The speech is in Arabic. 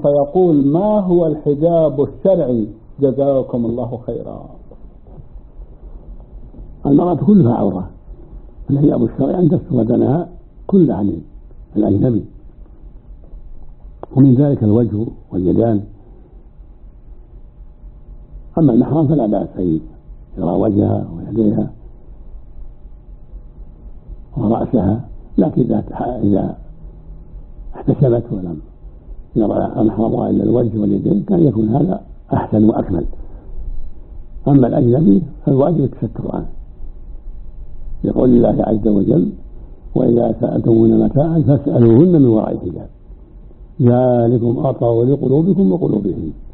فيقول ما هو الحجاب الشرعي؟ جزاكم الله خيرا. المرأة كلها عورة، الحجاب الشرعي أن تستر بدنها كل عن الأجنبي، ومن ذلك الوجه واليدان. أما المحرم فلا بأس أن يرى وجهها ويديها ورأسها، لكن إذا احتسبت ولم يرى المحرم إلا الوجه واليدين كان يكون هذا أحسن وأكمل. أما الأجنبي فالواجب التستر عنه، يقول الله عز وجل: وإذا سألتموهن متاعا فاسألوهن من وراء حجاب ذلكم أطهر لقلوبكم وقلوبهم.